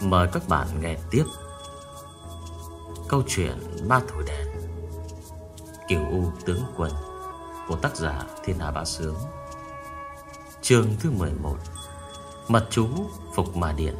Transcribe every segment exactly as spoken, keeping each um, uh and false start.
Mời các bạn nghe tiếp câu chuyện Ma Thổi Đèn, Cửu U Tướng Quân của tác giả Thiên Hà Bá Sướng. Chương thứ mười một, Mật chú Phục Ma Điện.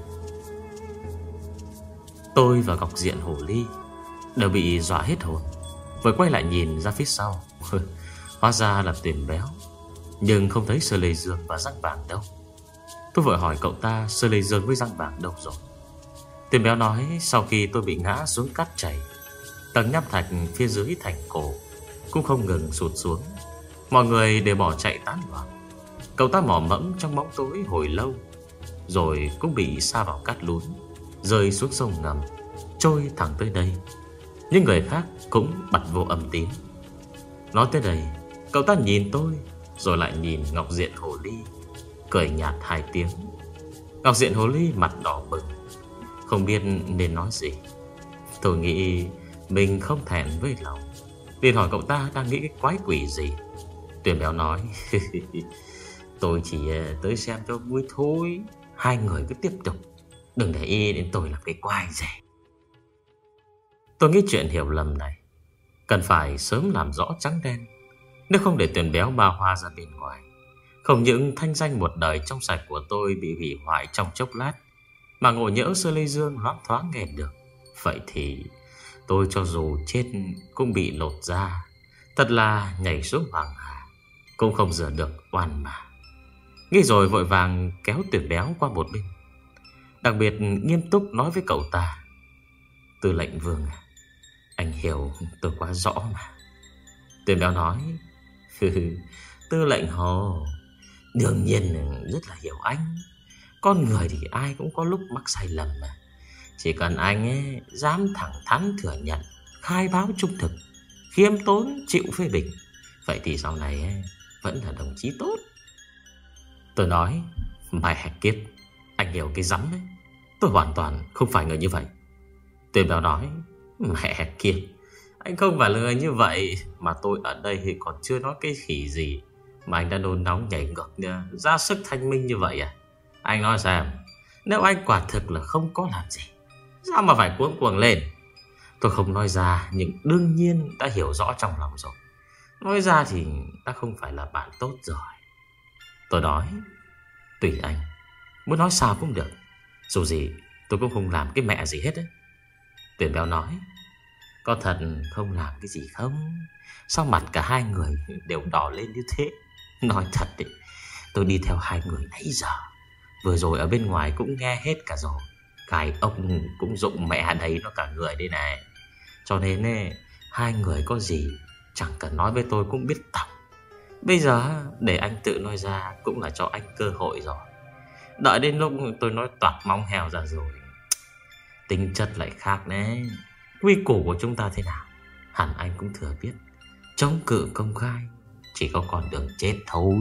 Tôi và Ngọc Diện Hồ Ly đều bị dọa hết hồn, vừa quay lại nhìn ra phía sau. Hóa ra là Tuyền Béo, nhưng không thấy Sơ Lê Dương và Răng Vàng đâu. Tôi vội hỏi cậu ta Sơ Lê Dương với Răng Vàng đâu rồi. Tuyền Béo nói sau khi tôi bị ngã xuống cát chảy, tầng nham thạch phía dưới thành cổ cũng không ngừng sụt xuống. Mọi người đều bỏ chạy tán loạn. Cậu ta mò mẫm trong bóng tối hồi lâu, rồi cũng bị sa vào cát lún, rơi xuống sông ngầm, trôi thẳng tới đây. Những người khác cũng bật vô âm tín. Nói tới đây, cậu ta nhìn tôi, rồi lại nhìn Ngọc Diện Hồ Ly, cười nhạt hai tiếng. Ngọc Diện Hồ Ly mặt đỏ bừng, không biết nên nói gì. Tôi nghĩ mình không thẹn với lòng, liền hỏi cậu ta đang nghĩ cái quái quỷ gì. Tuyền Béo nói tôi chỉ tới xem cho vui thôi, hai người cứ tiếp tục, đừng để ý đến tôi làm cái quái gì. Tôi nghĩ chuyện hiểu lầm này cần phải sớm làm rõ trắng đen, nếu không để Tuyền Béo ba hoa ra bên ngoài, không những thanh danh một đời trong sạch của tôi bị hủy hoại trong chốc lát, mà ngộ nhỡ Sơ Lê Dương loáng thoáng nghe được, vậy thì tôi cho dù chết cũng bị lột da, thật là nhảy xuống hoàng hà cũng không rửa được oan mà. Nghĩ rồi vội vàng kéo Tuyền Béo qua một bên, đặc biệt nghiêm túc nói với cậu ta: Tư lệnh Vương, anh hiểu tôi quá rõ mà. Tuyền Béo nói: Tư lệnh Hồ, đương nhiên rất là hiểu anh. Con người thì ai cũng có lúc mắc sai lầm mà. Chỉ cần anh ấy dám thẳng thắn thừa nhận, khai báo trung thực, khiêm tốn chịu phê bình, vậy thì sau này ấy, vẫn là đồng chí tốt. Tôi nói: Mày hèn kiếp, anh hiểu cái rắm đấy. Tôi hoàn toàn không phải người như vậy. Tuyền Béo nói: Mẹ hèn kiếp, anh không phải là người như vậy, mà tôi ở đây thì còn chưa nói cái khỉ gì mà anh đã nôn nóng nhảy ngược ra sức thanh minh như vậy à? Anh nói xem, nếu anh quả thực là không có làm gì, sao mà phải cuống cuồng lên? Tôi không nói ra, nhưng đương nhiên đã hiểu rõ trong lòng rồi. Nói ra thì ta không phải là bạn tốt rồi. Tôi nói: Tùy anh, muốn nói sao cũng được, dù gì tôi cũng không làm cái mẹ gì hết đấy. Tuyền Béo nói: Có thật không làm cái gì không? Sao mặt cả hai người đều đỏ lên như thế? Nói thật đấy, tôi đi theo hai người nãy giờ, vừa rồi ở bên ngoài cũng nghe hết cả rồi. Cái ông cũng dụng mẹ đấy nó cả người đây này. Cho nên ấy, hai người có gì chẳng cần nói với tôi cũng biết tỏng. Bây giờ để anh tự nói ra cũng là cho anh cơ hội rồi. Đợi đến lúc tôi nói toạc móng heo ra rồi, tính chất lại khác đấy. Quy củ của chúng ta thế nào hẳn anh cũng thừa biết. Chống cự công khai chỉ có con đường chết thôi.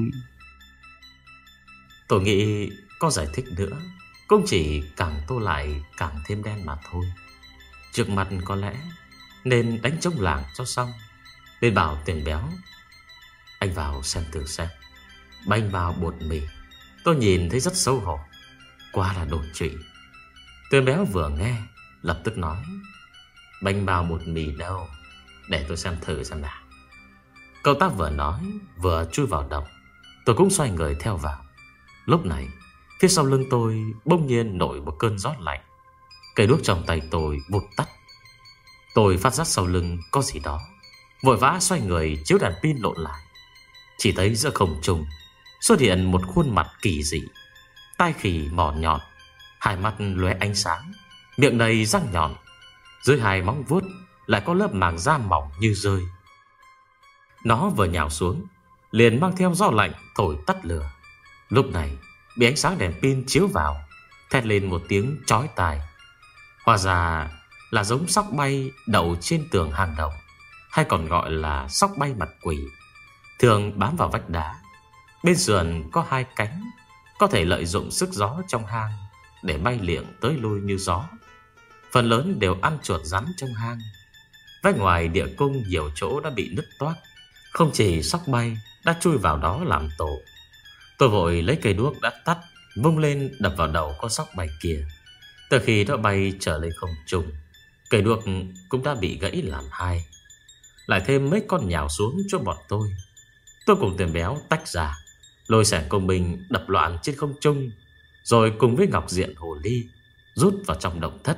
Tôi nghĩ có giải thích nữa cũng chỉ càng tô lại càng thêm đen mà thôi. Trước mặt có lẽ nên đánh trống làng cho xong, nên bảo Tuyền Béo: Anh vào xem thử xem. Bánh bao bột mì tôi nhìn thấy rất xấu hổ, quá là đột trụy. Tuyền Béo vừa nghe lập tức nói: Bánh bao bột mì đâu, để tôi xem thử xem nào. Cậu ta vừa nói vừa chui vào động. Tôi cũng xoay người theo vào. Lúc này phía sau lưng tôi bỗng nhiên nổi một cơn gió lạnh. Cây đuốc trong tay tôi vụt tắt. Tôi phát giác sau lưng có gì đó, vội vã xoay người chiếu đèn pin lộn lại. Chỉ thấy giữa không trung xuất hiện một khuôn mặt kỳ dị, tai khỉ mỏ nhọn, hai mắt lóe ánh sáng, miệng đầy răng nhọn. Dưới hai móng vuốt lại có lớp màng da mỏng như rơi. Nó vừa nhào xuống liền mang theo gió lạnh thổi tắt lửa. Lúc này bị ánh sáng đèn pin chiếu vào, thét lên một tiếng chói tai. Hóa ra là giống sóc bay đậu trên tường hang động, hay còn gọi là sóc bay mặt quỷ, thường bám vào vách đá. Bên sườn có hai cánh, có thể lợi dụng sức gió trong hang để bay liệng tới lui như gió. Phần lớn đều ăn chuột rắn trong hang. Vách ngoài địa cung nhiều chỗ đã bị nứt toác, không chỉ sóc bay đã chui vào đó làm tổ. Tôi vội lấy cây đuốc đã tắt vung lên đập vào đầu con sóc bay kia. Từ khi nó bay trở lên không trung, cây đuốc cũng đã bị gãy làm hai. Lại thêm mấy con nhào xuống cho bọn tôi. Tôi cùng Tuyền Béo tách ra, lôi xẻng công binh đập loạn trên không trung, rồi cùng với Ngọc Diện Hồ Ly rút vào trong động thất.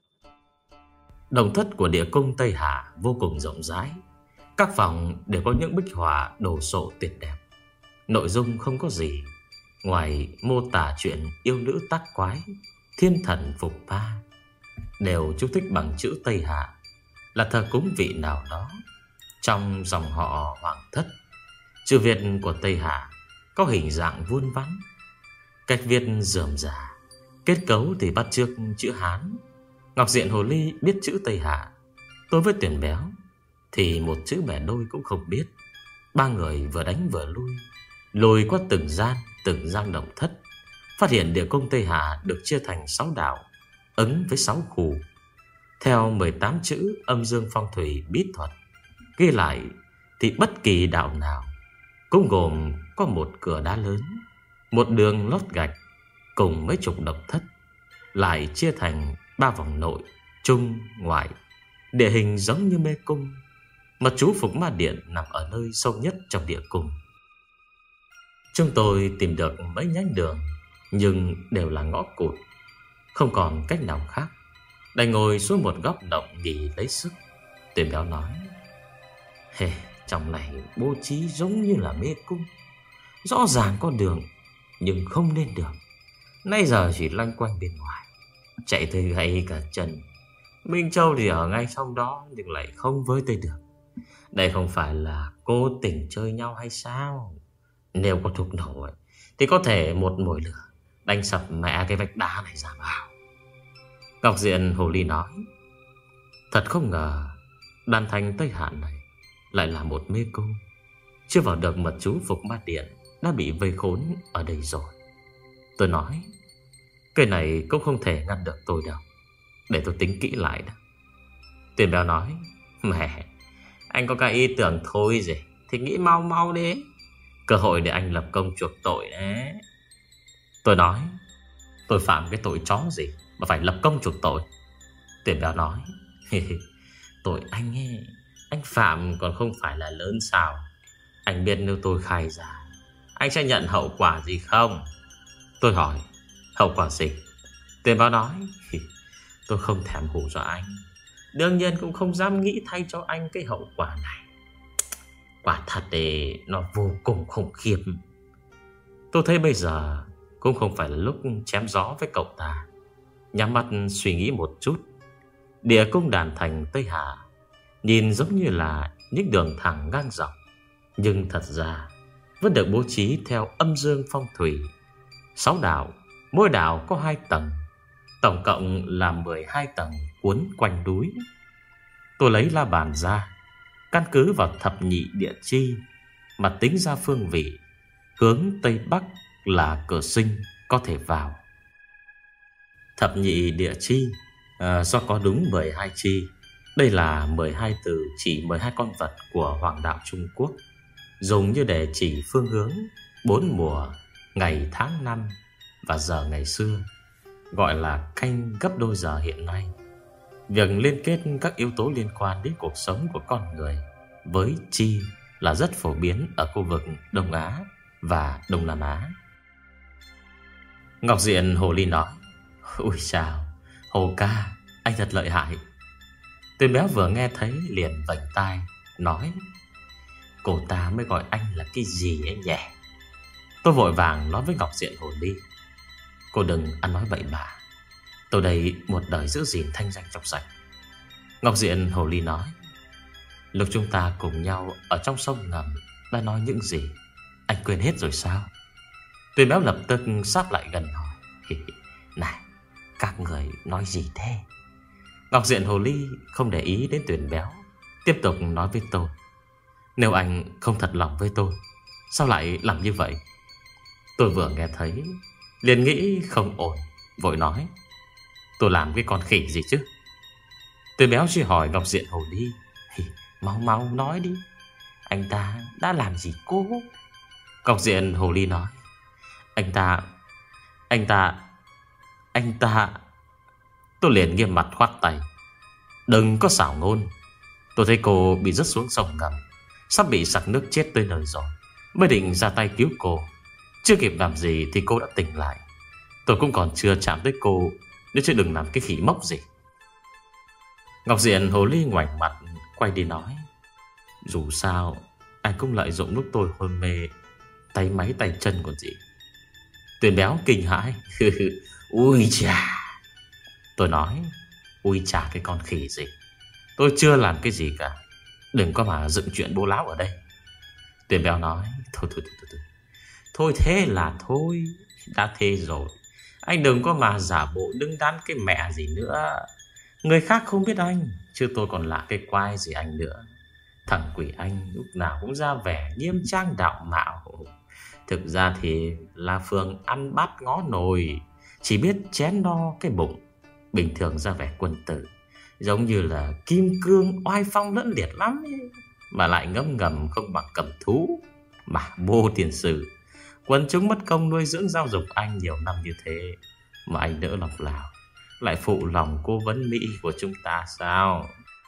Động thất của địa cung Tây Hạ vô cùng rộng rãi. Các phòng đều có những bích họa đồ sộ tuyệt đẹp. Nội dung không có gì ngoài mô tả chuyện yêu nữ tác quái, thiên thần phục ba, đều chú thích bằng chữ Tây Hạ, là thờ cúng vị nào đó trong dòng họ Hoàng Thất. Chữ Việt của Tây Hạ có hình dạng vuông vắn, cách viết rườm rà, kết cấu thì bắt chước chữ Hán. Ngọc Diện Hồ Ly biết chữ Tây Hạ, tôi với Tuyền Béo thì một chữ bẻ đôi cũng không biết. Ba người vừa đánh vừa lui, lùi qua từng gian từng gian động thất, phát hiện địa cung Tây Hạ được chia thành sáu đạo, ứng với sáu khu. Theo mười tám chữ âm dương phong thủy bí thuật ghi lại thì bất kỳ đạo nào cũng gồm có một cửa đá lớn, một đường lót gạch cùng mấy chục động thất, lại chia thành ba vòng nội, trung, ngoại. Địa hình giống như mê cung. Mật chú Phục Ma Điện nằm ở nơi sâu nhất trong địa cung. Chúng tôi tìm được mấy nhánh đường, nhưng đều là ngõ cụt, không còn cách nào khác, đành ngồi xuống một góc động nghỉ lấy sức. Tuyền Béo nói: Hề, hey, trong này bố trí giống như là mê cung. Rõ ràng có đường nhưng không lên được. Nay giờ chỉ loanh quanh bên ngoài, chạy tới gãy cả chân. Minh Châu thì ở ngay sau đó, nhưng lại không với tới được. Đây không phải là cố tình chơi nhau hay sao? Nếu có thuốc nổ ấy, thì có thể một mồi lửa đánh sập mẹ cái vách đá này ra vào. Ngọc Diện Hồ Ly nói: Thật không ngờ đàn thành Tây Hạ này lại là một mê cung. Chưa vào được mật chú Phục Ma Điện đã bị vây khốn ở đây rồi. Tôi nói: Cái này cũng không thể ngăn được tôi đâu, để tôi tính kỹ lại đó. Tuyền Béo nói: Mẹ, anh có cái ý tưởng thôi gì thì nghĩ mau mau đi, cơ hội để anh lập công chuộc tội đấy. Tôi nói: Tôi phạm cái tội chó gì mà phải lập công chuộc tội? Tuyền Béo nói: Tội anh ấy, anh phạm còn không phải là lớn sao? Anh biết nếu tôi khai ra, anh sẽ nhận hậu quả gì không? Tôi hỏi: Hậu quả gì? Tuyền Béo nói: Tôi không thèm hù dọa anh, đương nhiên cũng không dám nghĩ thay cho anh cái hậu quả này. Quả thật thì nó vô cùng khủng khiếp. Tôi thấy bây giờ cũng không phải là lúc chém gió với cậu ta. Nhắm mắt suy nghĩ một chút. Địa cung đàn thành Tây Hạ nhìn giống như là những đường thẳng ngang dọc, nhưng thật ra vẫn được bố trí theo âm dương phong thủy. Sáu đạo, mỗi đạo có hai tầng, tổng cộng là mười hai tầng cuốn quanh núi. Tôi lấy la bàn ra, căn cứ vào thập nhị địa chi mà tính ra phương vị. Hướng Tây Bắc là cửa sinh có thể vào. Thập nhị địa chi à, do có đúng mười hai chi. Đây là mười hai từ chỉ mười hai con vật của Hoàng đạo Trung Quốc, dùng như để chỉ phương hướng bốn mùa, ngày tháng năm và giờ ngày xưa, gọi là canh gấp đôi giờ hiện nay. Việc liên kết các yếu tố liên quan đến cuộc sống của con người với chi là rất phổ biến ở khu vực Đông Á và Đông Nam Á. Ngọc Diện Hồ Ly nói: Ui chào, Hồ ca, anh thật lợi hại. Tuyền Béo vừa nghe thấy liền vành tai nói: Cô ta mới gọi anh là cái gì ấy nhỉ? Tôi vội vàng nói với Ngọc Diện Hồ Ly: Cô đừng ăn nói bậy bạ, tôi đây một đời giữ gìn thanh danh trong sạch. Ngọc Diện Hồ Ly nói: Lúc chúng ta cùng nhau ở trong sông ngầm đã nói những gì, anh quên hết rồi sao? Tuyền Béo lập tức sát lại gần hỏi: Này, các người nói gì thế? Ngọc Diện Hồ Ly không để ý đến Tuyền Béo, tiếp tục nói với tôi: Nếu anh không thật lòng với tôi, sao lại làm như vậy? Tôi vừa nghe thấy liền nghĩ không ổn, vội nói: Tôi làm cái con khỉ gì chứ? Tuyền Béo chỉ hỏi Ngọc Diện Hồ Ly: Mau mau nói đi, anh ta đã làm gì cô? Ngọc Diện Hồ Ly nói: Anh ta Anh ta Anh ta Tôi liền nghiêm mặt khoát tay: Đừng có xảo ngôn. Tôi thấy cô bị rớt xuống sông ngầm, sắp bị sặc nước chết tới nơi rồi, mới định ra tay cứu cô. Chưa kịp làm gì thì cô đã tỉnh lại. Tôi cũng còn chưa chạm tới cô, nếu chứ đừng làm cái khỉ mốc gì. Ngọc Diện hồ ly ngoảnh mặt quay đi nói: Dù sao anh cũng lợi dụng lúc tôi hôn mê, tay máy tay chân còn gì. Tuyền béo kinh hãi: Ui chà. Tôi nói: Ui chà cái con khỉ gì, tôi chưa làm cái gì cả, đừng có mà dựng chuyện bố láo ở đây. Tuyền béo nói: Thôi thôi thôi thôi Thôi thế là thôi. Đã thế rồi, anh đừng có mà giả bộ đứng đắn cái mẹ gì nữa. Người khác không biết anh, chứ tôi còn là cái quai gì anh nữa. Thằng quỷ anh lúc nào cũng ra vẻ nghiêm trang đạo mạo, thực ra thì là Phương ăn bát ngó nồi, chỉ biết chén no cái bụng. Bình thường ra vẻ quân tử, giống như là kim cương oai phong lẫm liệt lắm ấy. Mà lại ngấm ngầm không bằng cầm thú. Mà bô tiền sử, quần chúng mất công nuôi dưỡng giáo dục anh nhiều năm như thế, mà anh đỡ lòng nào lại phụ lòng cô vấn Mỹ của chúng ta sao?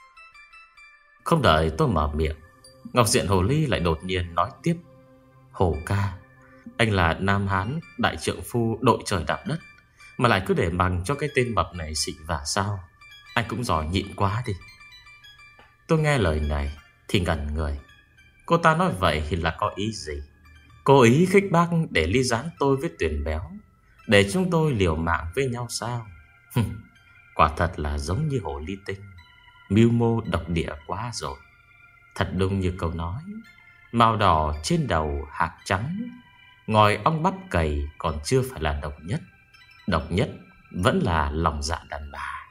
Không đợi tôi mở miệng, Ngọc Diện hồ ly lại đột nhiên nói tiếp: Hồ ca, anh là Nam Hán đại trượng phu đội trời đạp đất, mà lại cứ để bằng cho cái tên mập này xị vả sao? Anh cũng giỏi nhịn quá đi. Tôi nghe lời này thì ngẩn người. Cô ta nói vậy thì là có ý gì? Cố ý khích bác để ly gián tôi với Tuyền béo, để chúng tôi liều mạng với nhau sao? Quả thật là giống như hồ ly tinh, mưu mô độc địa quá rồi. Thật đúng như câu nói: màu đỏ trên đầu hạt trắng, ngòi ong bắp cày còn chưa phải là độc nhất. Độc nhất vẫn là lòng dạ đàn bà.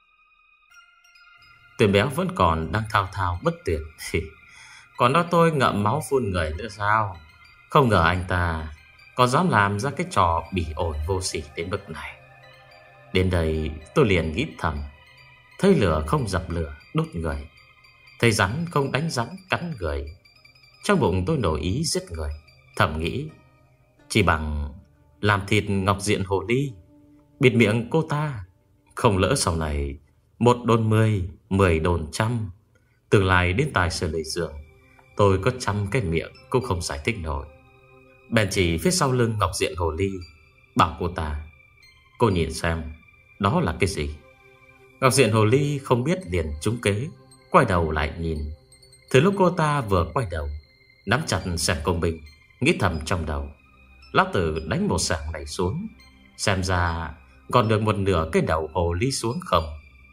Tuyền béo vẫn còn đang thao thao bất tuyệt: Còn đó tôi ngậm máu phun người nữa sao? Không ngờ anh ta còn dám làm ra cái trò bỉ ổi vô sỉ đến mức này. Đến đây tôi liền nghĩ thầm: thấy lửa không dập lửa đốt người, thấy rắn không đánh rắn cắn người. Trong bụng tôi nổi ý giết người, thầm nghĩ chỉ bằng làm thịt Ngọc Diện hồ ly, bịt miệng cô ta. Không lỡ sau này một đồn mười, mười đồn trăm, tương lai đến tài sở lệ giường, tôi có trăm cái miệng cũng không giải thích nổi. Bèn chỉ phía sau lưng Ngọc Diện hồ ly, bảo cô ta: Cô nhìn xem, đó là cái gì? Ngọc Diện hồ ly không biết liền trúng kế, quay đầu lại nhìn. Từ lúc cô ta vừa quay đầu, nắm chặt sẻng công binh, nghĩ thầm trong đầu: lão tử đánh một sẻng này xuống, xem ra còn được một nửa cái đầu hồ ly xuống không.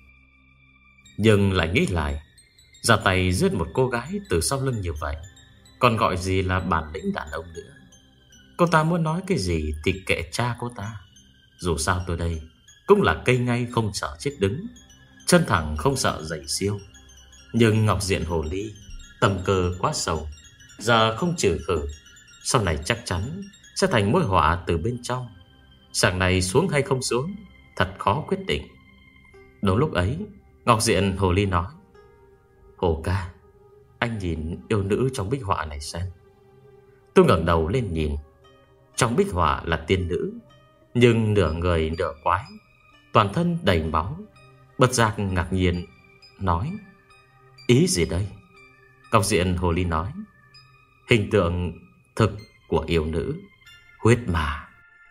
Nhưng lại nghĩ lại, ra tay giết một cô gái từ sau lưng như vậy, còn gọi gì là bản lĩnh đàn ông nữa. Cô ta muốn nói cái gì thì kệ cha cô ta. Dù sao tôi đây cũng là cây ngay không sợ chết đứng, chân thẳng không sợ dậy siêu. Nhưng Ngọc Diện hồ ly tầm cơ quá sâu, giờ không trừ khử, sau này chắc chắn sẽ thành mối họa từ bên trong. Sảng này xuống hay không xuống, thật khó quyết định. Đúng lúc ấy, Ngọc Diện hồ ly nói: Hồ ca, anh nhìn yêu nữ trong bích họa này xem. Tôi ngẩng đầu lên nhìn. Trong bích họa là tiên nữ, nhưng nửa người nửa quái, toàn thân đầy máu. Bất giác ngạc nhiên nói: Ý gì đây? Ngọc Diện hồ ly nói: Hình tượng thực của yêu nữ, huyết mà.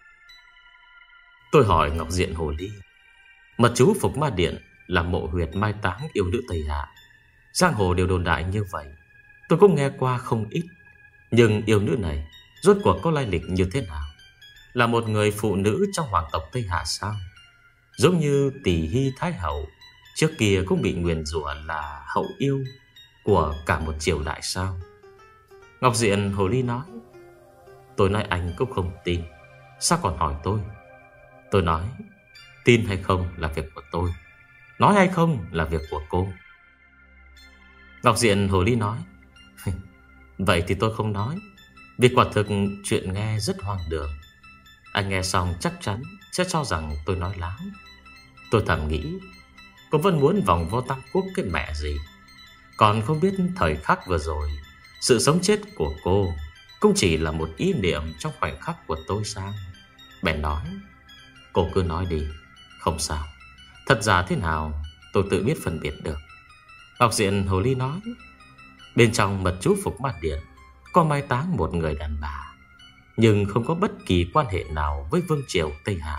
Tôi hỏi Ngọc Diện hồ ly: Mật chú Phục Ma Điện là mộ huyệt mai táng yêu nữ Tây Hạ, giang hồ đều đồn đại như vậy, tôi cũng nghe qua không ít. Nhưng yêu nữ này rốt cuộc có lai lịch như thế nào? Là một người phụ nữ trong hoàng tộc Tây Hạ sao? Giống như Tỷ Hy Thái Hậu trước kia cũng bị nguyền rủa là hậu yêu của cả một triều đại sao? Ngọc Diện hồ ly nói: Tôi nói anh cũng không tin, sao còn hỏi tôi? Tôi nói: Tin hay không là việc của tôi, nói hay không là việc của cô. Ngọc Diện hồ ly nói: Vậy thì tôi không nói, vì quả thực chuyện nghe rất hoang đường. Anh nghe xong chắc chắn sẽ cho rằng tôi nói láo. Tôi thầm nghĩ, cô vẫn muốn vòng vo tam quốc cái mẹ gì. Còn không biết thời khắc vừa rồi, sự sống chết của cô cũng chỉ là một ý niệm trong khoảnh khắc của tôi sao? Bèn nói: Cô cứ nói đi, không sao. Thật giả thế nào tôi tự biết phân biệt được. Ngọc Diện Hồ Ly nói, bên trong mật chú Phục Ma Điện có mai táng một người đàn bà, nhưng không có bất kỳ quan hệ nào với vương triều Tây Hạ.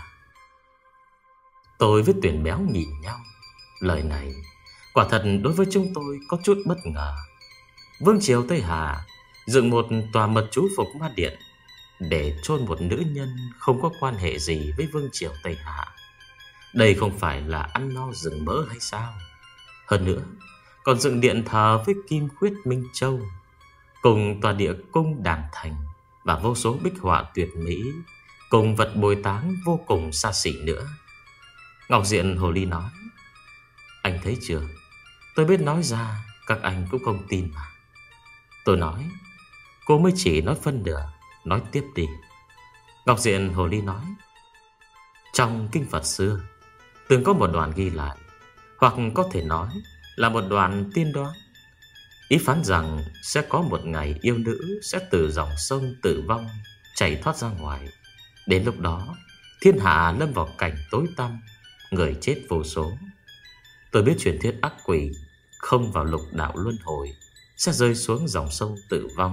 Tôi với Tuyển Béo nhìn nhau. Lời này quả thật đối với chúng tôi có chút bất ngờ. Vương triều Tây Hạ dựng một tòa mật chú Phục Ma Điện để chôn một nữ nhân không có quan hệ gì với vương triều Tây Hạ. Đây không phải là ăn no rừng mỡ hay sao? Hơn nữa còn dựng điện thờ với kim khuyết Minh Châu, cùng tòa địa cung Đàn Thành và vô số bích họa tuyệt mỹ, cùng vật bồi táng vô cùng xa xỉ nữa. Ngọc Diện Hồ Ly nói, anh thấy chưa, tôi biết nói ra các anh cũng không tin mà. Tôi nói, cô mới chỉ nói phân nửa, nói tiếp đi. Ngọc Diện Hồ Ly nói, trong kinh Phật xưa từng có một đoạn ghi lại, hoặc có thể nói là một đoạn tiên đoán, ý phán rằng sẽ có một ngày yêu nữ sẽ từ dòng sông tử vong chảy thoát ra ngoài. Đến lúc đó thiên hạ lâm vào cảnh tối tăm, người chết vô số. Tôi biết truyền thuyết ác quỷ không vào lục đạo luân hồi sẽ rơi xuống dòng sông tử vong,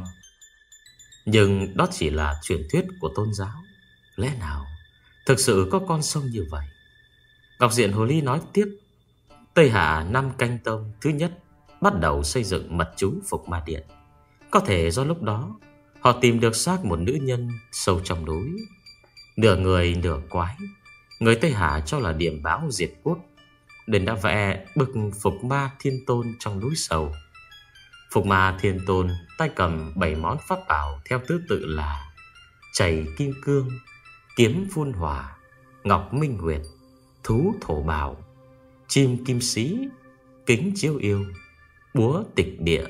nhưng đó chỉ là truyền thuyết của tôn giáo. Lẽ nào thực sự có con sông như vậy? Ngọc Diện Hồ Ly nói tiếp, Tây Hạ năm Canh Tông thứ nhất bắt đầu xây dựng mật chú Phục Ma Điện. Có thể do lúc đó họ tìm được xác một nữ nhân sâu trong núi, nửa người nửa quái. Người Tây Hạ cho là điểm báo diệt quốc, nên đã vẽ bức Phục Ma Thiên Tôn trong núi sầu. Phục Ma Thiên Tôn tay cầm bảy món pháp bảo theo thứ tự là chảy kim cương, kiếm phun hỏa, ngọc minh nguyệt, thú thổ bảo, chim kim sĩ, kính chiếu yêu, búa tịch địa.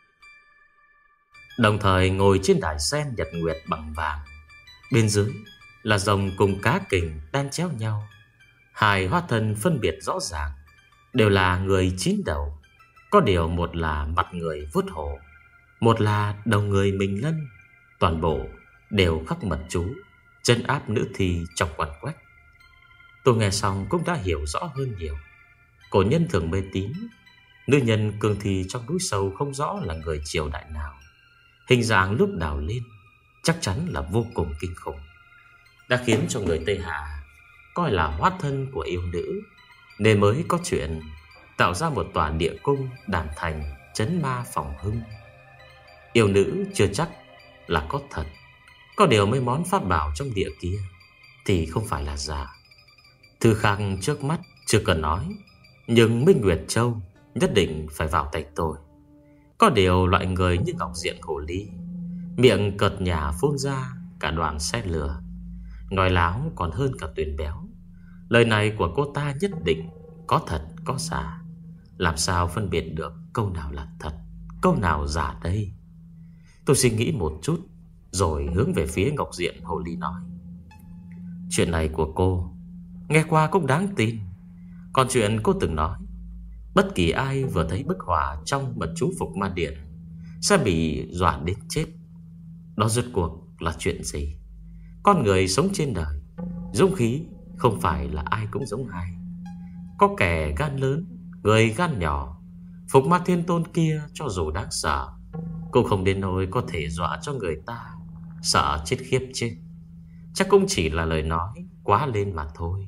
Đồng thời ngồi trên đài sen nhật nguyệt bằng vàng. Bên dưới là rồng cùng cá kình đan chéo nhau. Hai hóa thân phân biệt rõ ràng, đều là người chín đầu. Có điều một là mặt người vuốt hổ, một là đầu người mình lân. Toàn bộ đều khắc mật chú trấn áp nữ thi trong quằn quách. Tôi nghe xong cũng đã hiểu rõ hơn nhiều. Cổ nhân thường mê tín nữ nhân cương thi trong núi sâu không rõ là người triều đại nào. Hình dạng lúc đào lên chắc chắn là vô cùng kinh khủng, đã khiến cho người Tây Hạ coi là hóa thân của yêu nữ, nên mới có chuyện tạo ra một tòa địa cung Đàn Thành trấn ma phòng hưng. Yêu nữ chưa chắc là có thật, có điều mấy món pháp bảo trong địa kia thì không phải là giả. Thư khang trước mắt chưa cần nói, nhưng Minh Nguyệt Châu nhất định phải vào tay tôi. Có điều loại người như Ngọc Diện Hồ Ly, miệng cợt nhả phun ra cả đoàn xe lửa, nói láo còn hơn cả Tuyển Béo. Lời này của cô ta nhất định có thật có giả. Làm sao phân biệt được câu nào là thật, câu nào giả đây? Tôi suy nghĩ một chút rồi hướng về phía Ngọc Diện Hồ Ly nói, chuyện này của cô nghe qua cũng đáng tin. Còn chuyện cô từng nói bất kỳ ai vừa thấy bức họa trong mật chú Phục Ma Điện sẽ bị dọa đến chết, đó rốt cuộc là chuyện gì? Con người sống trên đời, dũng khí không phải là ai cũng giống ai. Có kẻ gan lớn, người gan nhỏ. Phục Ma Thiên Tôn kia cho dù đáng sợ cũng không đến nỗi có thể dọa cho người ta sợ chết khiếp chứ. Chắc cũng chỉ là lời nói quá lên mà thôi.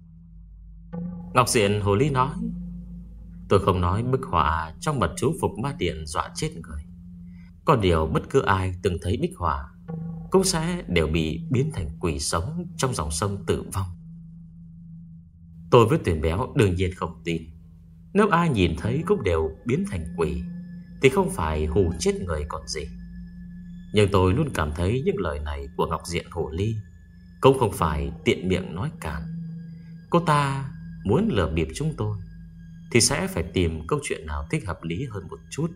Ngọc Diện Hồ Ly nói, tôi không nói bức họa trong mật chú Phục Ma Điện dọa chết người. Có điều bất cứ ai từng thấy bích họa cũng sẽ đều bị biến thành quỷ sống trong dòng sông tử vong. Tôi với Tuyển Béo đương nhiên không tin. Nếu ai nhìn thấy cũng đều biến thành quỷ thì không phải hù chết người còn gì. Nhưng tôi luôn cảm thấy những lời này của Ngọc Diện Hồ Ly cũng không phải tiện miệng nói càn. Cô ta muốn lừa bịp chúng tôi thì sẽ phải tìm câu chuyện nào thích hợp lý hơn một chút.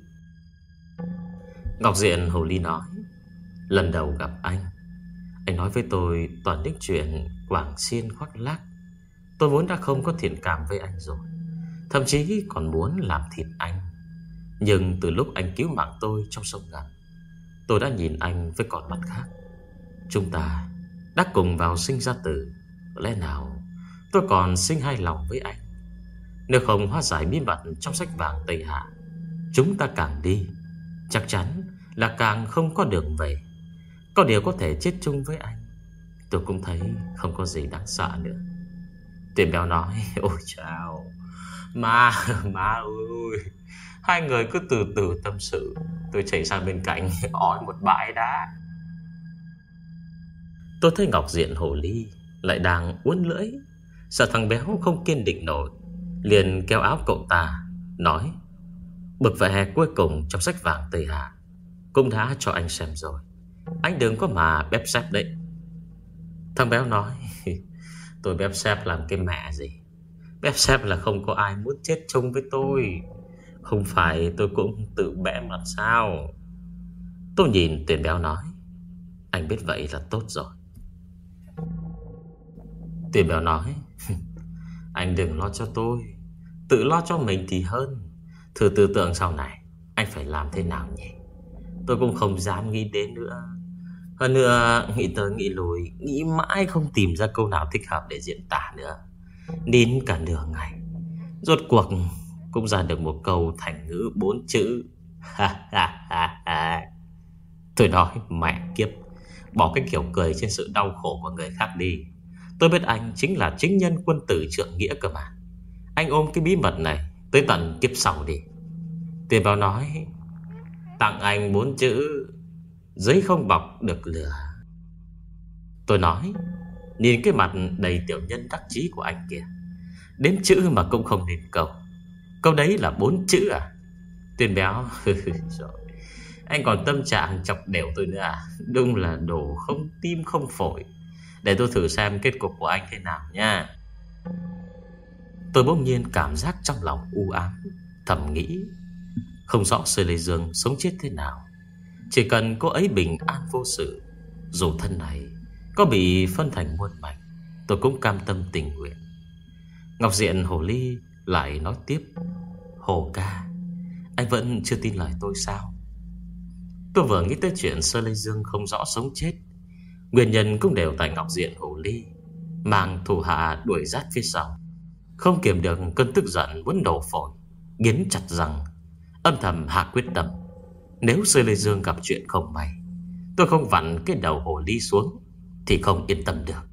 Ngọc Diện Hồ Ly nói, lần đầu gặp anh, anh nói với tôi toàn những chuyện quảng xiên khoác lác. Tôi vốn đã không có thiện cảm với anh rồi, thậm chí còn muốn làm thịt anh. Nhưng từ lúc anh cứu mạng tôi trong sông ngầm, tôi đã nhìn anh với con mắt khác. Chúng ta đã cùng vào sinh ra tử, lẽ nào tôi còn sinh hai lòng với anh? Nếu không hóa giải bí mật trong sách vàng Tây Hạ, chúng ta càng đi chắc chắn là càng không có đường về. Có điều có thể chết chung với anh, tôi cũng thấy không có gì đáng sợ nữa. Tiền béo nói: Ôi chào Má, má ơi, hai người cứ từ từ tâm sự. Tôi chạy sang bên cạnh ói một bãi đã. Tôi thấy Ngọc Diện Hồ Ly lại đang uốn lưỡi, sợ thằng béo không kiên định nổi, liền kéo áo cậu ta, nói: Bực vẽ cuối cùng trong sách vàng Tây Hạ cũng đã cho anh xem rồi, anh đừng có mà bép xép đấy. Thằng béo nói: Tôi bép xép làm cái mẹ gì. Bép xép là không có ai muốn chết chung với tôi. Không phải tôi cũng tự bẽ mặt sao? Tôi nhìn Tiền béo nói: Anh biết vậy là tốt rồi. Tiền béo nói: Anh đừng lo cho tôi, tự lo cho mình thì hơn. Thử tưởng tượng sau này anh phải làm thế nào nhỉ? Tôi cũng không dám nghĩ đến nữa. Hơn nữa, nghĩ tới nghĩ lùi, nghĩ mãi không tìm ra câu nào thích hợp để diễn tả nữa. Nín cả nửa ngày, rốt cuộc cũng ra được một câu thành ngữ bốn chữ. Tôi nói mẹ kiếp, bỏ cái kiểu cười trên sự đau khổ của người khác đi. Tôi biết anh chính là chính nhân quân tử trượng nghĩa cơ mà. Anh ôm cái bí mật này tới tận kiếp sau đi. Tiền vào nói: Tặng anh bốn chữ: giấy không bọc được lửa. Tôi nói: Nhìn cái mặt đầy tiểu nhân đắc chí của anh kìa, đếm chữ mà cũng không nên câu. Câu đấy là bốn chữ à? Tiền béo: Rồi, anh còn tâm trạng chọc đểu tôi nữa à? Đúng là đồ không tim không phổi. Để tôi thử xem kết cục của anh thế nào nha. Tôi bỗng nhiên cảm giác trong lòng u ám, thầm nghĩ: Không rõ Sơ Lê Dương sống chết thế nào, chỉ cần cô ấy bình an vô sự, dù thân này có bị phân thành muôn mảnh, tôi cũng cam tâm tình nguyện. Ngọc Diện Hồ Ly lại nói tiếp: Hồ ca, anh vẫn chưa tin lời tôi sao? Tôi vừa nghĩ tới chuyện Sơ Lê Dương không rõ sống chết, nguyên nhân cũng đều tại Ngọc Diện Hồ Ly mang thủ hạ đuổi rát phía sau, không kiềm được cơn tức giận muốn nổ phổi, nghiến chặt răng, âm thầm hạ quyết tâm: nếu Sơ Lê Dương gặp chuyện không may, tôi không vặn cái đầu hồ ly xuống thì không yên tâm được.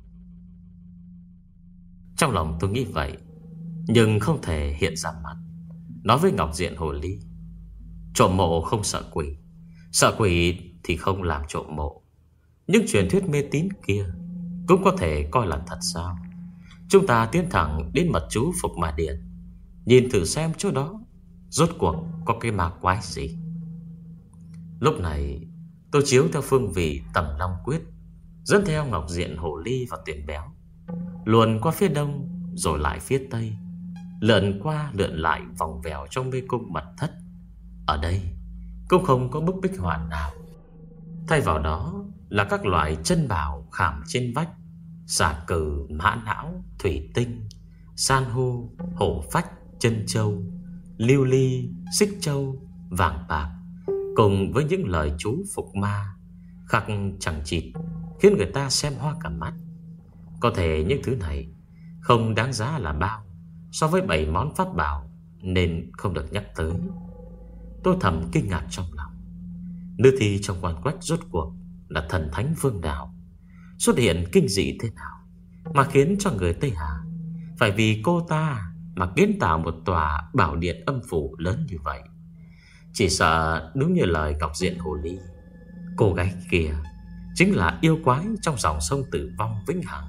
Trong lòng tôi nghĩ vậy, nhưng không thể hiện ra mặt, nói với Ngọc Diện Hồ Ly: Trộm mộ không sợ quỷ, sợ quỷ thì không làm trộm mộ. Nhưng truyền thuyết mê tín kia cũng có thể coi là thật sao? Chúng ta tiến thẳng đến mật chú Phục Ma Điện, nhìn thử xem chỗ đó rốt cuộc có cái ma quái gì. Lúc này tôi chiếu theo phương vị Tầm Long Quyết, dẫn theo Ngọc Diện Hồ Ly và Tiền béo, luồn qua phía đông rồi lại phía tây, lượn qua lượn lại vòng vèo trong mê cung mật thất. Ở đây cũng không có bức bích họa nào, thay vào đó là các loại chân bảo khảm trên vách: xà cừ, mã não, thủy tinh, san hô, hổ phách, chân châu, lưu ly, xích châu, vàng bạc, cùng với những lời chú phục ma khắc chẳng chịt, khiến người ta xem hoa cả mắt. Có thể những thứ này không đáng giá là bao so với bảy món pháp bảo, nên không được nhắc tới. Tôi thầm kinh ngạc trong lòng, nữ thi trong quan quách rốt cuộc là thần thánh phương nào, xuất hiện kinh dị thế nào mà khiến cho người Tây Hà phải vì cô ta mà kiến tạo một tòa bảo điện âm phủ lớn như vậy. Chỉ sợ đúng như lời Ngọc Diện Hồ Ly, cô gái kia chính là yêu quái trong dòng sông tử vong vĩnh hằng.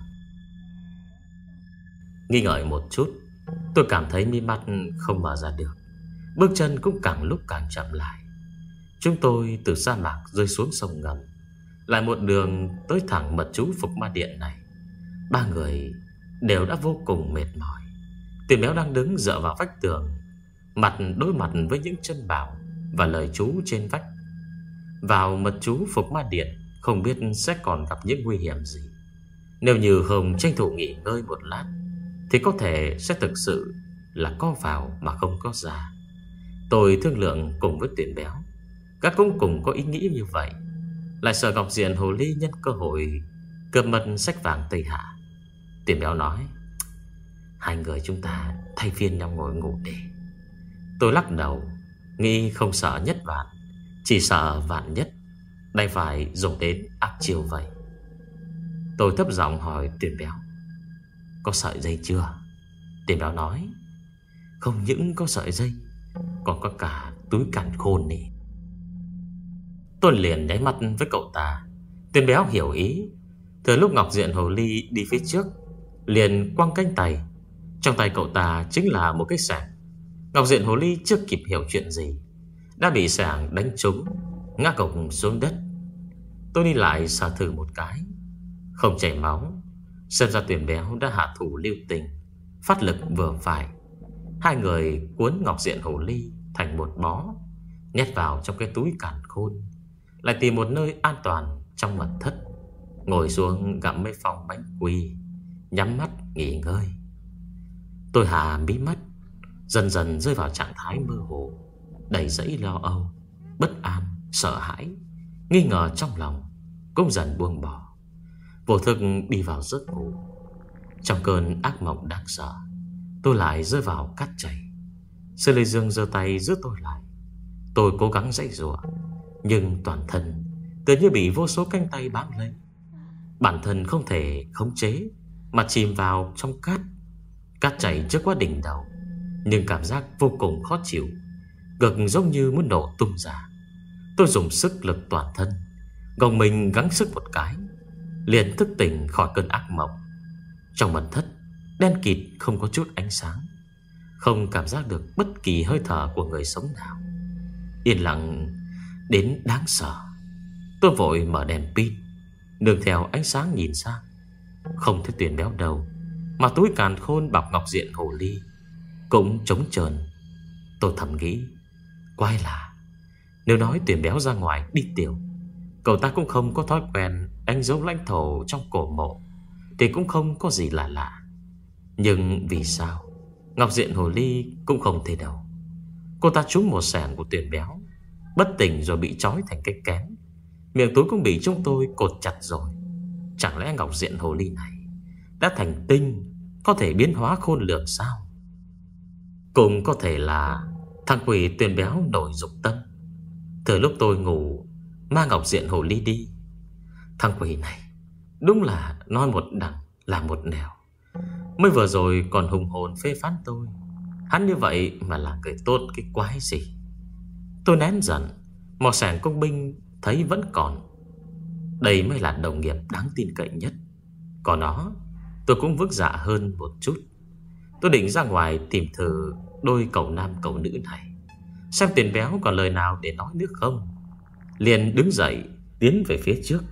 Nghi ngợi một chút, tôi cảm thấy mi mắt không mở ra được, bước chân cũng càng lúc càng chậm lại. Chúng tôi từ sa mạc rơi xuống sông ngầm, lại một đường tới thẳng mật chú Phục Ma Điện này. Ba người đều đã vô cùng mệt mỏi. Tiền béo đang đứng dựa vào vách tường, mặt đối mặt với những chân bảo và lời chú trên vách. Vào mật chú Phục Ma Điện không biết sẽ còn gặp những nguy hiểm gì. Nếu như không tranh thủ nghỉ ngơi một lát thì có thể sẽ thực sự là có vào mà không có ra. Tôi thương lượng cùng với Tiền béo, các cũng cùng có ý nghĩ như vậy, lại sợ Ngọc Diện Hồ Ly nhân cơ hội cướp mất sách vàng Tây Hạ. Tiền béo nói: Hai người chúng ta thay phiên nhau ngồi ngủ đi. Tôi lắc đầu, nghĩ không sợ nhất vạn, chỉ sợ vạn nhất, đành phải dùng đến ác chiêu vậy. Tôi thấp giọng hỏi Tuyền Béo: có sợi dây chưa? Tuyền Béo nói: không những có sợi dây, còn có cả túi càn khôn nè. Tôi liền nháy mắt với cậu ta. Tuyền Béo hiểu ý. Từ lúc Ngọc Diện Hồ Ly đi phía trước, liền quăng cánh tay. Trong tay cậu ta chính là một cái sẻng. Ngọc Diện Hồ Ly chưa kịp hiểu chuyện gì, đã bị sẻng đánh trúng, ngã gục xuống đất. Tôi đi lại sờ thử một cái, không chảy máu. Xem ra Tuyền Béo đã hạ thủ lưu tình, phát lực vừa phải. Hai người cuốn Ngọc Diện Hồ Ly thành một bó, nhét vào trong cái túi càn khôn, lại tìm một nơi an toàn trong mật thất, ngồi xuống gặm mấy phong bánh quy, nhắm mắt nghỉ ngơi. Tôi hạ mí mắt, dần dần rơi vào trạng thái mơ hồ, đầy dẫy lo âu, bất an, sợ hãi, nghi ngờ trong lòng cũng dần buông bỏ. Vô thức đi vào giấc ngủ. Trong cơn ác mộng đáng sợ, tôi lại rơi vào cát chảy. Sư Lê Dương giơ tay giữ tôi lại. Tôi cố gắng giãy giụa, nhưng toàn thân tự như bị vô số cánh tay bám lấy. Bản thân không thể khống chế, mà chìm vào trong cát. Cát chảy trước quá đỉnh đầu, nhưng cảm giác vô cùng khó chịu, ngực giống như muốn nổ tung ra. Tôi dùng sức lực toàn thân, gồng mình gắng sức một cái, liền thức tỉnh khỏi cơn ác mộng. Trong mật thất đen kịt, không có chút ánh sáng, không cảm giác được bất kỳ hơi thở của người sống nào. Yên lặng đến đáng sợ. Tôi vội mở đèn pin, nương theo ánh sáng nhìn sang. Không thấy Tuyền Béo đâu, mà túi càn khôn bọc Ngọc Diện Hồ Ly cũng trống trơn. Tôi thầm nghĩ, quái lạ, nếu nói Tuyền Béo ra ngoài đi tiểu, cậu ta cũng không có thói quen đánh dấu lãnh thổ trong cổ mộ, thì cũng không có gì lạ lạ. Nhưng vì sao Ngọc Diện Hồ Ly cũng không thể đâu? Cô ta trúng một sẻng của Tuyền Béo, bất tỉnh rồi bị trói thành cái kén. Miệng túi cũng bị chúng tôi cột chặt rồi. Chẳng lẽ Ngọc Diện Hồ Ly này đã thành tinh, có thể biến hóa khôn lường sao? Cũng có thể là thằng quỷ Tuyền Béo nổi dục tâm, từ lúc tôi ngủ mang Ngọc Diện Hồ Ly đi. Thằng quỷ này đúng là nói một đằng là một nẻo. Mới vừa rồi còn hùng hồn phê phán tôi, hắn như vậy mà là người tốt cái quái gì? Tôi nén giận, mò sẻng công binh thấy vẫn còn. Đây mới là đồng nghiệp đáng tin cậy nhất. Có nó, tôi cũng vững dạ hơn một chút. Tôi định ra ngoài tìm thử đôi cậu nam cậu nữ này, xem Tuyền Béo còn lời nào để nói nữa không. Liền đứng dậy tiến về phía trước.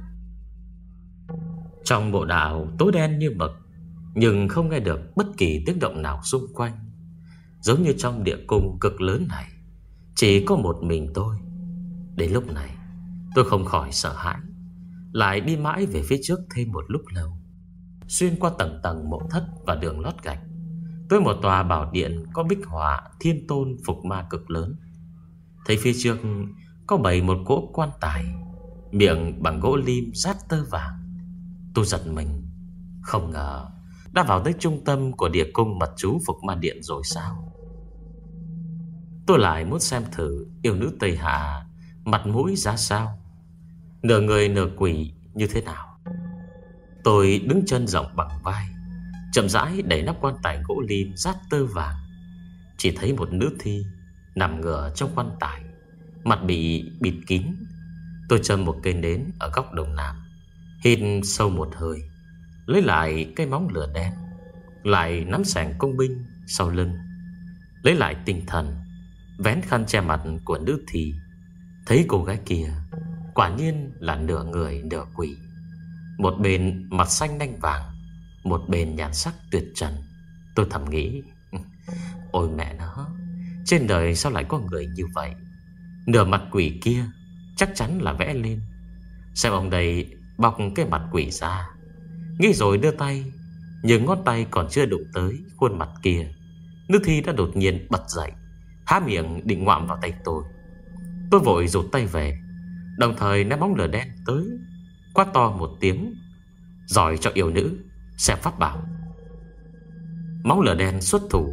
Trong bộ đạo tối đen như mực, nhưng không nghe được bất kỳ tiếng động nào xung quanh. Giống như trong địa cung cực lớn này chỉ có một mình tôi. Đến lúc này tôi không khỏi sợ hãi, lại đi mãi về phía trước thêm một lúc lâu. Xuyên qua tầng tầng mộ thất và đường lót gạch, tới một tòa bảo điện có bích họa thiên tôn phục ma cực lớn. Thấy phía trước có bày một cỗ quan tài, miệng bằng gỗ lim rát tơ vàng. Tôi giật mình, không ngờ đã vào tới trung tâm của địa cung mật chú phục ma điện rồi sao? Tôi lại muốn xem thử yêu nữ Tây Hạ mặt mũi ra sao, nửa người nửa quỷ như thế nào. Tôi đứng chân rộng bằng vai, chậm rãi đẩy nắp quan tài gỗ lim rát tơ vàng. Chỉ thấy một nữ thi nằm ngửa trong quan tài, mặt bị bịt kín. Tôi châm một cây nến ở góc đông nam, hít sâu một hơi, lấy lại cái móng lửa đen, lại nắm sẻng công binh sau lưng, lấy lại tinh thần, vén khăn che mặt của nữ thi. Thấy cô gái kia quả nhiên là nửa người nửa quỷ, một bên mặt xanh nanh vàng, một bên nhan sắc tuyệt trần. Tôi thầm nghĩ, ôi mẹ nó, trên đời sao lại có người như vậy? Nửa mặt quỷ kia chắc chắn là vẽ lên. Xem ông đây bọc cái mặt quỷ ra. Nghĩ rồi đưa tay, nhưng ngón tay còn chưa đụng tới khuôn mặt kia, nữ thi đã đột nhiên bật dậy, há miệng định ngoạm vào tay tôi. Tôi vội rụt tay về, đồng thời ném bóng lửa đen tới, quát to một tiếng, giỏi cho yêu nữ xem pháp bảo. Móng lửa đen xuất thủ,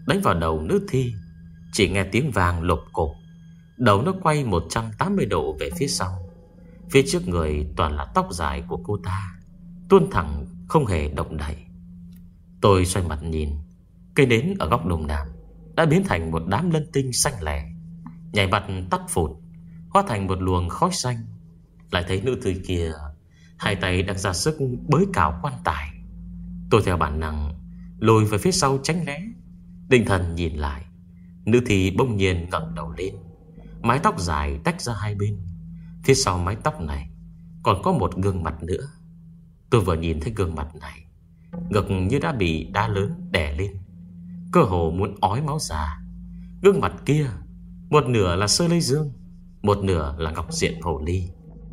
đánh vào đầu nữ thi. Chỉ nghe tiếng vàng lộp cộp, đầu nó quay một trăm tám mươi độ về phía sau. Phía trước người toàn là tóc dài của cô ta, tuôn thẳng không hề động đậy. Tôi xoay mặt nhìn, cây nến ở góc đông nam đã biến thành một đám lân tinh xanh lẻ, nhảy bật tắt phụt, hóa thành một luồng khói xanh. Lại thấy nữ thư kia hai tay đang ra sức bới cào quan tài. Tôi theo bản năng lùi về phía sau tránh né. Định thần nhìn lại, nữ thi bỗng nhiên ngẩng đầu lên, mái tóc dài tách ra hai bên. Phía sau mái tóc này còn có một gương mặt nữa. Tôi vừa nhìn thấy gương mặt này, ngực như đã bị đá lớn đè lên, cơ hồ muốn ói máu ra. Gương mặt kia một nửa là Sơ Lê Dương, một nửa là Ngọc Diện Hồ Ly.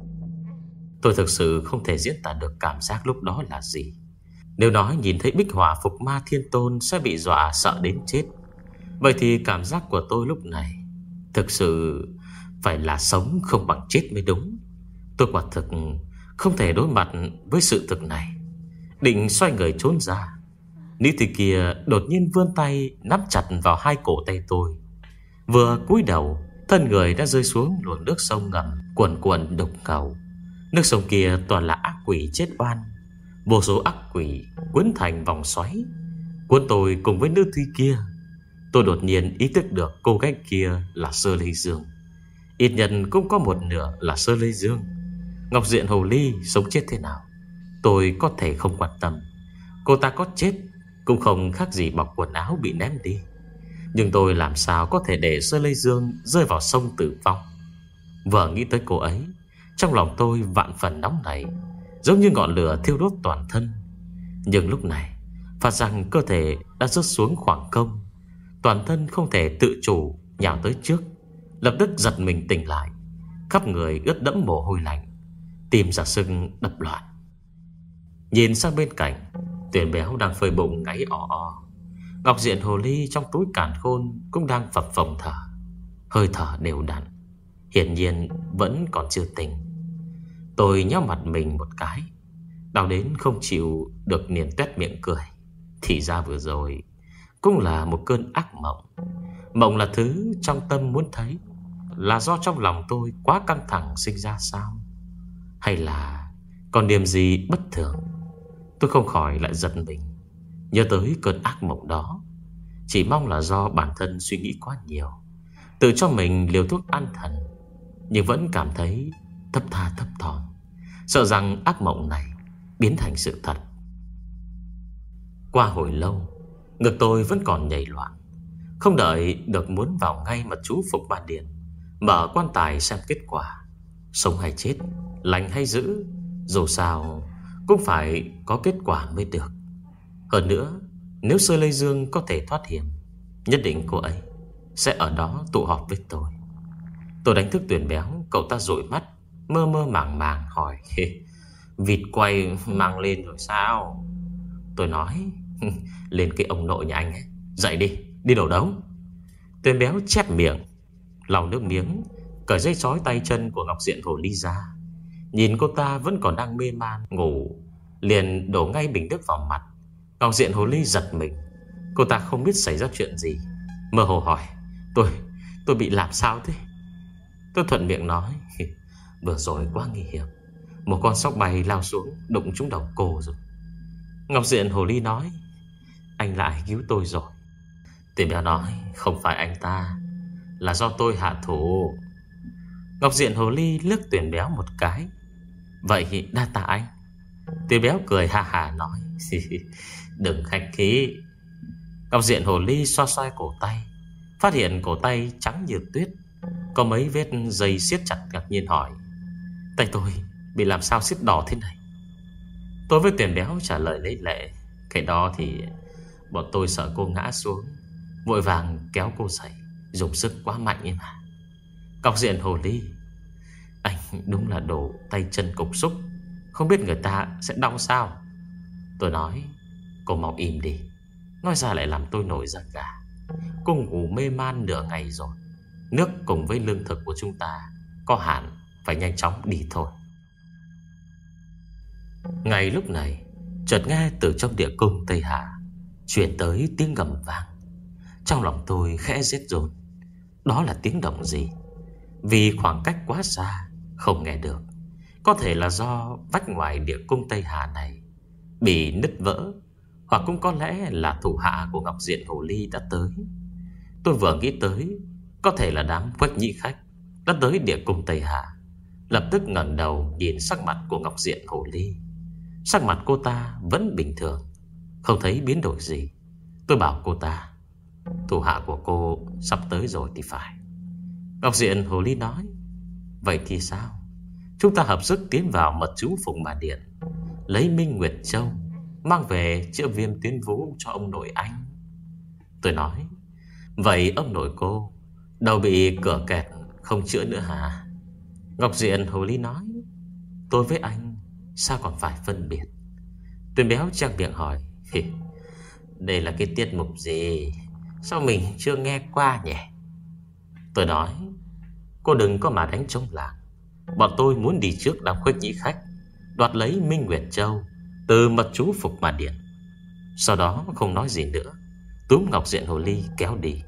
Tôi thực sự không thể diễn tả được cảm giác lúc đó là gì. Nếu nói nhìn thấy bích hỏa phục ma thiên tôn sẽ bị dọa sợ đến chết, vậy thì cảm giác của tôi lúc này thực sự phải là sống không bằng chết mới đúng. Tôi quả thực không thể đối mặt với sự thực này. Định xoay người trốn ra, nữ tử kia đột nhiên vươn tay nắm chặt vào hai cổ tay tôi. Vừa cúi đầu, thân người đã rơi xuống luồng nước sông ngầm cuồn cuộn đục ngầu. Nước sông kia toàn là ác quỷ chết oan. Vô số ác quỷ cuốn thành vòng xoáy, cuốn tôi cùng với nữ thi kia. Tôi đột nhiên ý thức được cô gái kia là Sơ Lê Dương. Ít nhân cũng có một nửa là Sơ Lê Dương. Ngọc Diện Hồ Ly sống chết thế nào tôi có thể không quan tâm. Cô ta có chết cũng không khác gì bọc quần áo bị ném đi. Nhưng tôi làm sao có thể để Sơ Lê Dương rơi vào sông tử vong. Vừa nghĩ tới cô ấy, trong lòng tôi vạn phần nóng nảy, giống như ngọn lửa thiêu đốt toàn thân. Nhưng lúc này phát rằng cơ thể đã rớt xuống khoảng không, toàn thân không thể tự chủ nhào tới trước. Lập tức giật mình tỉnh lại, khắp người ướt đẫm mồ hôi lạnh, tim ra sưng đập loạn. Nhìn sang bên cạnh, Tuyền Béo đang phơi bụng ngáy o o. Ngọc Diện Hồ Ly trong túi càn khôn cũng đang phập phồng thở, hơi thở đều đặn, hiển nhiên vẫn còn chưa tỉnh. Tôi nhó mặt mình một cái, đau đến không chịu được liền tuét miệng cười. Thì ra vừa rồi cũng là một cơn ác mộng. Mộng là thứ trong tâm muốn thấy, là do trong lòng tôi quá căng thẳng sinh ra sao? Hay là còn điểm gì bất thường? Tôi không khỏi lại giật mình, nhớ tới cơn ác mộng đó. Chỉ mong là do bản thân suy nghĩ quá nhiều, tự cho mình liều thuốc an thần, nhưng vẫn cảm thấy thấp tha thấp thỏm, sợ rằng ác mộng này biến thành sự thật. Qua hồi lâu, ngực tôi vẫn còn nhảy loạn. Không đợi được muốn vào ngay mật chú Phục Ma Điện, mở quan tài xem kết quả. Sống hay chết, lành hay dữ, dù sao cũng phải có kết quả mới được. Hơn nữa, nếu Sơ Lê Dương có thể thoát hiểm, nhất định cô ấy sẽ ở đó tụ họp với tôi. Tôi đánh thức Tuyền Béo, cậu ta dụi mắt, mơ mơ màng màng hỏi: vịt quay mang lên rồi sao? Tôi nói: lên cái ông nội nhà anh ấy. Dậy đi, đi đổ đống. Tuyền Béo chép miệng, lau nước miếng, cởi dây trói tay chân của Ngọc Diện Hồ Ly ra. Nhìn cô ta vẫn còn đang mê man ngủ, liền đổ ngay bình nước vào mặt. Ngọc Diện Hồ Ly giật mình. Cô ta không biết xảy ra chuyện gì, mơ hồ hỏi: Tôi, tôi bị làm sao thế? Tôi thuận miệng nói: vừa rồi quá nguy hiểm, một con sóc bay lao xuống đụng trúng đầu cô rồi. Ngọc Diện Hồ Ly nói: anh lại cứu tôi rồi. Tuyền Béo nói: không phải anh ta, là do tôi hạ thủ. Ngọc Diện Hồ Ly liếc Tuyền Béo một cái: vậy đa tạ anh. Tuyền Béo cười ha hà nói: đừng khách khí. Ngọc Diện Hồ Ly xoa xoa cổ tay, phát hiện cổ tay trắng như tuyết, có mấy vết dây siết chặt, ngạc nhiên hỏi: tay tôi bị làm sao siết đỏ thế này? Tôi với Tuyền Béo trả lời lấy lệ: cái đó thì bọn tôi sợ cô ngã xuống, vội vàng kéo cô dậy, dùng sức quá mạnh ấy mà. Ngọc Diện Hồ Ly: anh đúng là đồ tay chân cục xúc, không biết người ta sẽ đau sao? Tôi nói: cô mau im đi, nói ra lại làm tôi nổi da gà. Cô ngủ mê man nửa ngày rồi, nước cùng với lương thực của chúng ta có hạn, phải nhanh chóng đi thôi. Ngay lúc này, chợt nghe từ trong địa cung Tây Hạ truyền tới tiếng gầm vang. Trong lòng tôi khẽ rét run. Đó là tiếng động gì? Vì khoảng cách quá xa, không nghe được. Có thể là do vách ngoài địa cung Tây Hà này bị nứt vỡ, hoặc cũng có lẽ là thủ hạ của Ngọc Diện Hồ Ly đã tới. Tôi vừa nghĩ tới có thể là đám Quách Nhĩ Khách đã tới địa cung Tây Hà, lập tức ngẩng đầu nhìn sắc mặt của Ngọc Diện Hồ Ly. Sắc mặt cô ta vẫn bình thường, không thấy biến đổi gì. Tôi bảo cô ta: thủ hạ của cô sắp tới rồi thì phải. Ngọc Diện Hồ Ly nói: vậy thì sao? Chúng ta hợp sức tiến vào mật chú Phụng Mà Điện, lấy Minh Nguyệt Châu mang về chữa viêm tuyến vú cho ông nội anh. Tôi nói: vậy ông nội cô đâu bị cửa kẹt không chữa nữa hả? Ngọc Diện Hồ Ly nói: tôi với anh sao còn phải phân biệt? Tuyền Béo trang miệng hỏi: đây là cái tiết mục gì? Sao mình chưa nghe qua nhỉ? Tôi nói: cô đừng có mà đánh trống lảng. Bọn tôi muốn đi trước đám Quách Nhĩ Khách, đoạt lấy Minh Nguyệt Châu từ mật chú Phục Mà Điện. Sau đó không nói gì nữa, túm Ngọc Diện Hồ Ly kéo đi.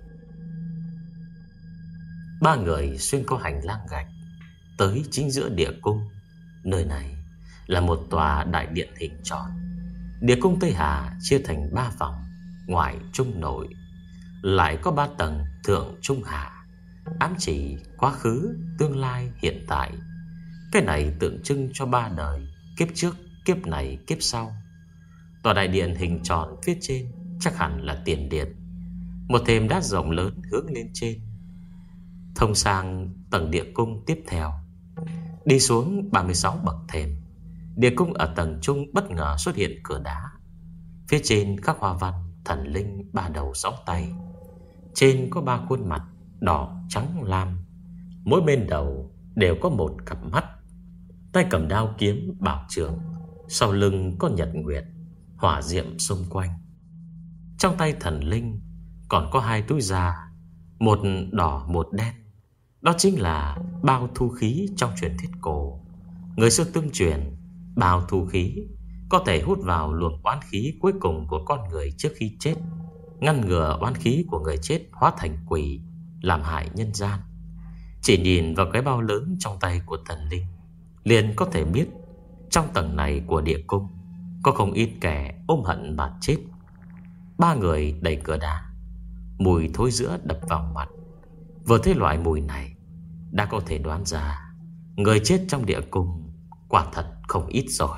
Ba người xuyên qua hành lang gạch tới chính giữa địa cung. Nơi này là một tòa đại điện hình tròn. Địa cung Tây Hà chia thành ba phòng, ngoại trung nội, lại có ba tầng thượng trung hạ, ám chỉ quá khứ, tương lai, hiện tại. Cái này tượng trưng cho ba đời, kiếp trước, kiếp này, kiếp sau. Tòa đại điện hình tròn phía trên chắc hẳn là tiền điện. Một thềm đá rộng lớn hướng lên trên, thông sang tầng địa cung tiếp theo. Đi xuống ba mươi sáu bậc thềm, địa cung ở tầng trung bất ngờ xuất hiện cửa đá. Phía trên các hoa văn thần linh ba đầu sáu tay. Trên có ba khuôn mặt đỏ, trắng, lam. Mỗi bên đầu đều có một cặp mắt. Tay cầm đao kiếm bảo trường, sau lưng có nhật nguyệt, hỏa diệm xung quanh. Trong tay thần linh còn có hai túi da, một đỏ một đen. Đó chính là bao thu khí trong truyền thuyết cổ. Người xưa tương truyền bao thu khí có thể hút vào luồng oán khí cuối cùng của con người trước khi chết, ngăn ngừa oán khí của người chết hóa thành quỷ, làm hại nhân gian. Chỉ nhìn vào cái bao lớn trong tay của thần linh, liền có thể biết trong tầng này của địa cung có không ít kẻ ôm hận mà chết. Ba người đẩy cửa đá, mùi thối rữa đập vào mặt. Vừa thấy loại mùi này, đã có thể đoán ra người chết trong địa cung quả thật không ít rồi.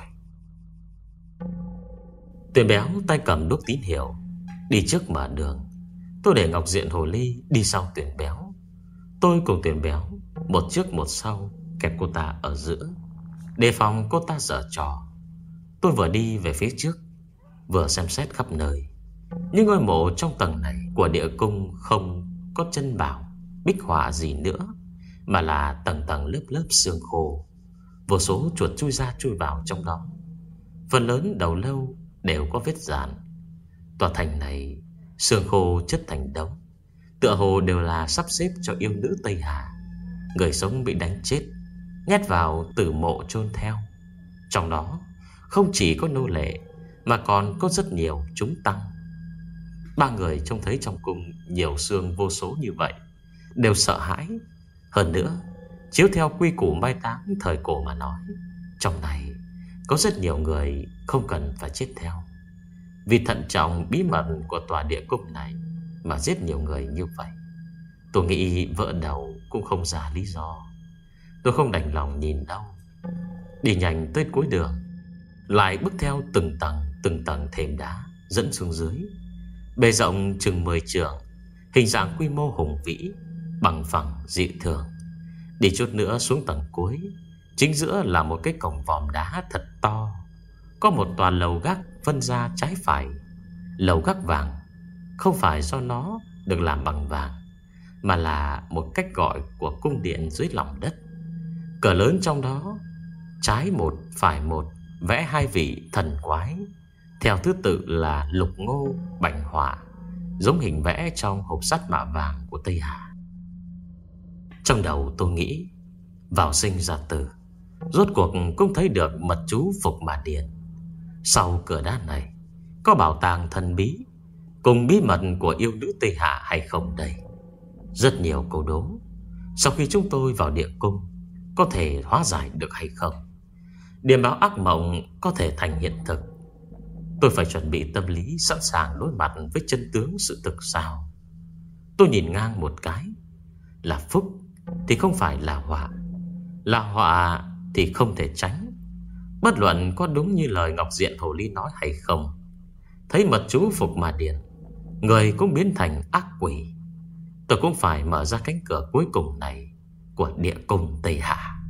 Tuyền Béo tay cầm đuốc tín hiệu đi trước mở đường. Tôi để Ngọc Diện Hồ Ly đi sau Tuyền Béo. Tôi cùng Tuyền Béo một trước một sau, kẹp cô ta ở giữa, đề phòng cô ta giở trò. Tôi vừa đi về phía trước, vừa xem xét khắp nơi. Những ngôi mộ trong tầng này của địa cung không có chân bảo, bích họa gì nữa, mà là tầng tầng lớp lớp xương khô. Vô số chuột chui ra chui vào trong đó. Phần lớn đầu lâu đều có vết dạn. Tòa thành này xương khô chất thành đống, tựa hồ đều là sắp xếp cho yêu nữ Tây Hà. Người sống bị đánh chết, nhét vào tử mộ chôn theo. Trong đó không chỉ có nô lệ, mà còn có rất nhiều chúng tăng. Ba người trông thấy trong cung nhiều xương vô số như vậy, đều sợ hãi. Hơn nữa, chiếu theo quy củ mai táng thời cổ mà nói, trong này có rất nhiều người không cần phải chết theo. Vì thận trọng bí mật của tòa địa cung này mà giết nhiều người như vậy, tôi nghĩ vợ đầu cũng không giả lý do. Tôi không đành lòng nhìn đâu, đi nhanh tới cuối đường, lại bước theo từng tầng từng tầng thềm đá dẫn xuống dưới. Bề rộng chừng mười trượng, hình dạng quy mô hùng vĩ, bằng phẳng dị thường. Đi chút nữa xuống tầng cuối, chính giữa là một cái cổng vòm đá thật to. Có một tòa lầu gác phân ra trái phải. Lầu gác vàng không phải do nó được làm bằng vàng, mà là một cách gọi của cung điện dưới lòng đất. Cửa lớn trong đó, trái một phải một, vẽ hai vị thần quái, theo thứ tự là Lục Ngô, Bành Hỏa, giống hình vẽ trong hộp sắt mạ vàng của Tây Hà. Trong đầu tôi nghĩ, vào sinh ra tử, rốt cuộc cũng thấy được mật chú Phục Mà Điện. Sau cửa đá này có bảo tàng thần bí, cùng bí mật của yêu nữ Tây Hạ hay không đây? Rất nhiều câu đố. Sau khi chúng tôi vào địa cung, có thể hóa giải được hay không? Điểm báo ác mộng có thể thành hiện thực. Tôi phải chuẩn bị tâm lý sẵn sàng đối mặt với chân tướng sự thực sao? Tôi nhìn ngang một cái. Là phúc thì không phải là họa, là họa thì không thể tránh. Bất luận có đúng như lời Ngọc Diện Hồ Ly nói hay không, thấy mật chú Phục Mà Điền, người cũng biến thành ác quỷ. Tôi cũng phải mở ra cánh cửa cuối cùng này của địa cung Tây Hạ.